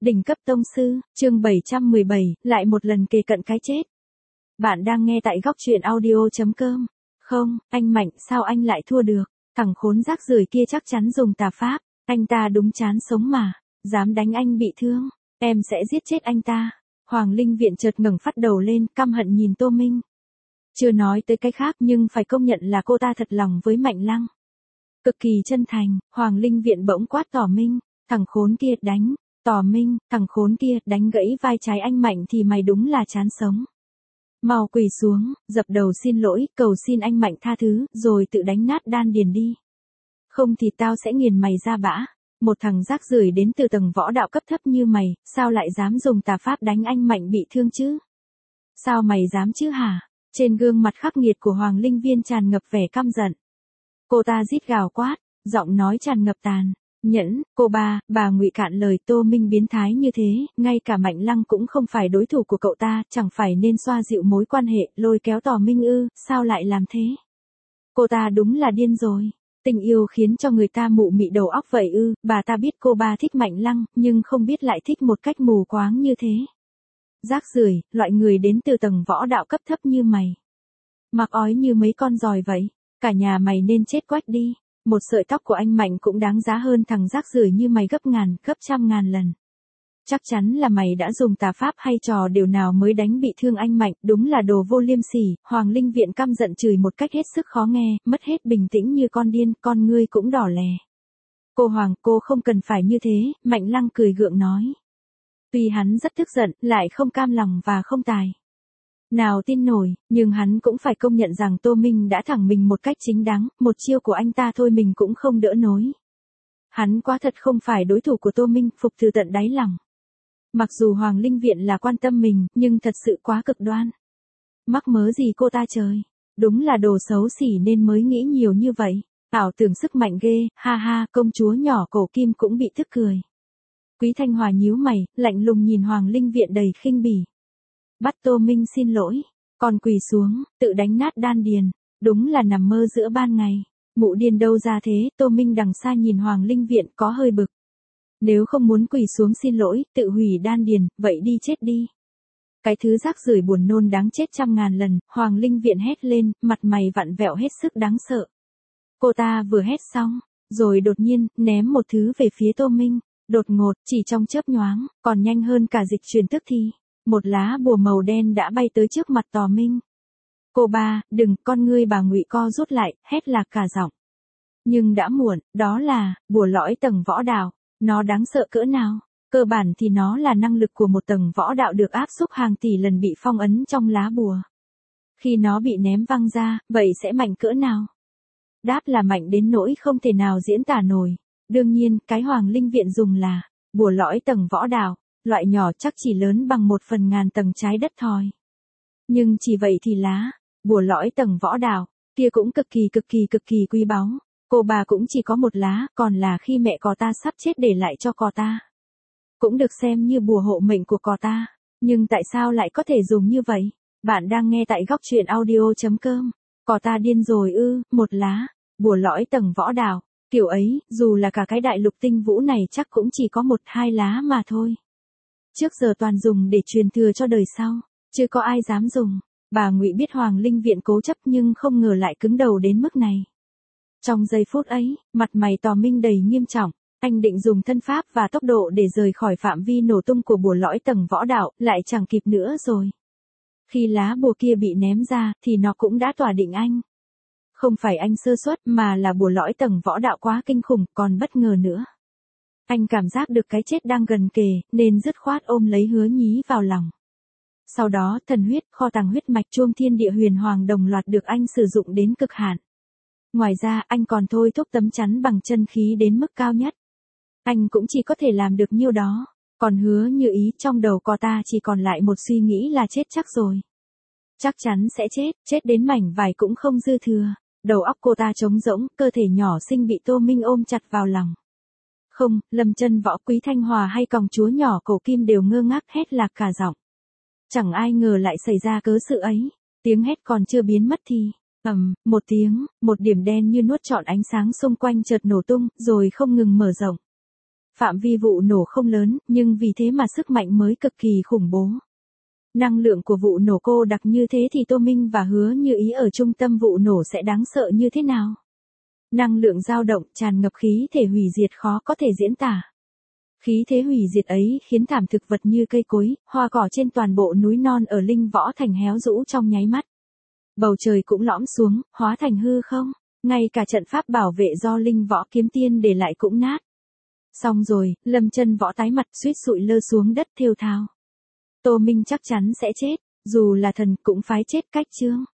Đỉnh cấp tông sư, chương 717, lại một lần kề cận cái chết. Bạn đang nghe tại góc truyện audio.com. Không, anh Mạnh, sao anh lại thua được? Thằng khốn rác rưởi kia chắc chắn dùng tà pháp, anh ta đúng chán sống mà, dám đánh anh bị thương, em sẽ giết chết anh ta. Hoàng Linh Viện chợt ngẩng phát đầu lên, căm hận nhìn Tô Minh. Chưa nói tới cái khác nhưng phải công nhận là cô ta thật lòng với Mạnh Lăng. Cực kỳ chân thành, Hoàng Linh Viện bỗng quát Tỏ Minh, thằng khốn kia đánh. Tỏ Minh, thằng khốn kia, đánh gãy vai trái anh Mạnh thì mày đúng là chán sống. Mau quỳ xuống, dập đầu xin lỗi, cầu xin anh Mạnh tha thứ, rồi tự đánh nát đan điền đi. Không thì tao sẽ nghiền mày ra bã. Một thằng rác rưởi đến từ tầng võ đạo cấp thấp như mày, sao lại dám dùng tà pháp đánh anh Mạnh bị thương chứ? Sao mày dám chứ hả? Trên gương mặt khắc nghiệt của Hoàng Linh Viên tràn ngập vẻ căm giận. Cô ta rít gào quát, giọng nói tràn ngập tàn nhẫn, cô bà Ngụy cạn lời Tô Minh biến thái như thế, ngay cả Mạnh Lăng cũng không phải đối thủ của cậu ta, chẳng phải nên xoa dịu mối quan hệ, lôi kéo Tỏ Minh ư, sao lại làm thế? Cô ta đúng là điên rồi, tình yêu khiến cho người ta mụ mị đầu óc vậy ư, bà ta biết cô ba thích Mạnh Lăng, nhưng không biết lại thích một cách mù quáng như thế. Rác rưởi, loại người đến từ tầng võ đạo cấp thấp như mày. Mặc ói như mấy con giòi vậy, cả nhà mày nên chết quách đi. Một sợi tóc của anh Mạnh cũng đáng giá hơn thằng rác rưởi như mày gấp ngàn, gấp trăm ngàn lần. Chắc chắn là mày đã dùng tà pháp hay trò điều nào mới đánh bị thương anh Mạnh, đúng là đồ vô liêm sỉ. Hoàng Linh Viện căm giận chửi một cách hết sức khó nghe, mất hết bình tĩnh như con điên, con ngươi cũng đỏ lè. Cô Hoàng, cô không cần phải như thế, Mạnh Lăng cười gượng nói. Tuy hắn rất tức giận, lại không cam lòng và không tài nào tin nổi, nhưng hắn cũng phải công nhận rằng Tô Minh đã thẳng mình một cách chính đáng, một chiêu của anh ta thôi mình cũng không đỡ nổi. Hắn quá thật không phải đối thủ của Tô Minh, phục từ tận đáy lòng. Mặc dù Hoàng Linh Viện là quan tâm mình, nhưng thật sự quá cực đoan. Mắc mớ gì cô ta trời, đúng là đồ xấu xỉ nên mới nghĩ nhiều như vậy, ảo tưởng sức mạnh ghê, ha ha, công chúa nhỏ cổ kim cũng bị tức cười. Quý Thanh Hòa nhíu mày, lạnh lùng nhìn Hoàng Linh Viện đầy khinh bỉ. Bắt Tô Minh xin lỗi, còn quỳ xuống, tự đánh nát đan điền, đúng là nằm mơ giữa ban ngày. Mụ điên đâu ra thế? Tô Minh đằng xa nhìn Hoàng Linh Viện có hơi bực. Nếu không muốn quỳ xuống xin lỗi, tự hủy đan điền, vậy đi chết đi. Cái thứ rác rưởi buồn nôn đáng chết trăm ngàn lần, Hoàng Linh Viện hét lên, mặt mày vặn vẹo hết sức đáng sợ. Cô ta vừa hét xong, rồi đột nhiên, ném một thứ về phía Tô Minh, đột ngột, chỉ trong chớp nhoáng, còn nhanh hơn cả dịch truyền tức thì. Một lá bùa màu đen đã bay tới trước mặt Tỏ Minh. Cô ba, đừng, con ngươi bà Ngụy co rút lại, hét lạc cả giọng. Nhưng đã muộn, đó là, bùa lõi tầng võ đạo, nó đáng sợ cỡ nào? Cơ bản thì nó là năng lực của một tầng võ đạo được áp xúc hàng tỷ lần bị phong ấn trong lá bùa. Khi nó bị ném văng ra, vậy sẽ mạnh cỡ nào? Đáp là mạnh đến nỗi không thể nào diễn tả nổi. Đương nhiên, cái Hoàng Linh Viện dùng là, bùa lõi tầng võ đạo. Loại nhỏ chắc chỉ lớn bằng 1/1000 tầng trái đất thôi. Nhưng chỉ vậy thì lá, bùa lõi tầng võ đạo, kia cũng cực kỳ quý báu. Cô bà cũng chỉ có một lá, còn là khi mẹ cò ta sắp chết để lại cho cò ta. Cũng được xem như bùa hộ mệnh của cò ta. Nhưng tại sao lại có thể dùng như vậy? Bạn đang nghe tại góc truyện audio.com. Cò ta điên rồi ư, một lá, bùa lõi tầng võ đạo. Kiểu ấy, dù là cả cái đại lục tinh vũ này chắc cũng chỉ có 1-2 lá mà thôi. Trước giờ toàn dùng để truyền thừa cho đời sau, chưa có ai dám dùng. Bà Ngụy biết Hoàng Linh Viện cố chấp nhưng không ngờ lại cứng đầu đến mức này. Trong giây phút ấy, mặt mày Tỏ Minh đầy nghiêm trọng, anh định dùng thân pháp và tốc độ để rời khỏi phạm vi nổ tung của bùa lõi tầng võ đạo, lại chẳng kịp nữa rồi. Khi lá bùa kia bị ném ra, thì nó cũng đã tỏa định anh. Không phải anh sơ suất mà là bùa lõi tầng võ đạo quá kinh khủng, còn bất ngờ nữa. Anh cảm giác được cái chết đang gần kề, nên dứt khoát ôm lấy Hứa Nhí vào lòng. Sau đó, thần huyết, kho tàng huyết mạch chuông thiên địa huyền hoàng đồng loạt được anh sử dụng đến cực hạn. Ngoài ra, anh còn thôi thúc tấm chắn bằng chân khí đến mức cao nhất. Anh cũng chỉ có thể làm được nhiêu đó. Còn Hứa Như Ý, trong đầu cô ta chỉ còn lại một suy nghĩ là chết chắc rồi. Chắc chắn sẽ chết đến mảnh vải cũng không dư thừa. Đầu óc cô ta trống rỗng, cơ thể nhỏ xinh bị Tô Minh ôm chặt vào lòng. Không, Lâm Chân Võ, Quý Thanh Hòa hay công chúa nhỏ cổ kim đều ngơ ngác hét lạc cả giọng. Chẳng ai ngờ lại xảy ra cớ sự ấy. Tiếng hét còn chưa biến mất thì, một tiếng, một điểm đen như nuốt trọn ánh sáng xung quanh chợt nổ tung, rồi không ngừng mở rộng. Phạm vi vụ nổ không lớn, nhưng vì thế mà sức mạnh mới cực kỳ khủng bố. Năng lượng của vụ nổ cô đặc như thế thì Tô Minh và Hứa Như Ý ở trung tâm vụ nổ sẽ đáng sợ như thế nào? Năng lượng dao động tràn ngập khí thể hủy diệt khó có thể diễn tả. Khí thế hủy diệt ấy khiến thảm thực vật như cây cối, hoa cỏ trên toàn bộ núi non ở Linh Võ Thành héo rũ trong nháy mắt. Bầu trời cũng lõm xuống, hóa thành hư không, ngay cả trận pháp bảo vệ do Linh Võ Kiếm Tiên để lại cũng nát. Xong rồi, Lâm Chân Võ tái mặt suýt sụi lơ xuống đất thều thào. Tô Minh chắc chắn sẽ chết, dù là thần cũng phái chết cách chương.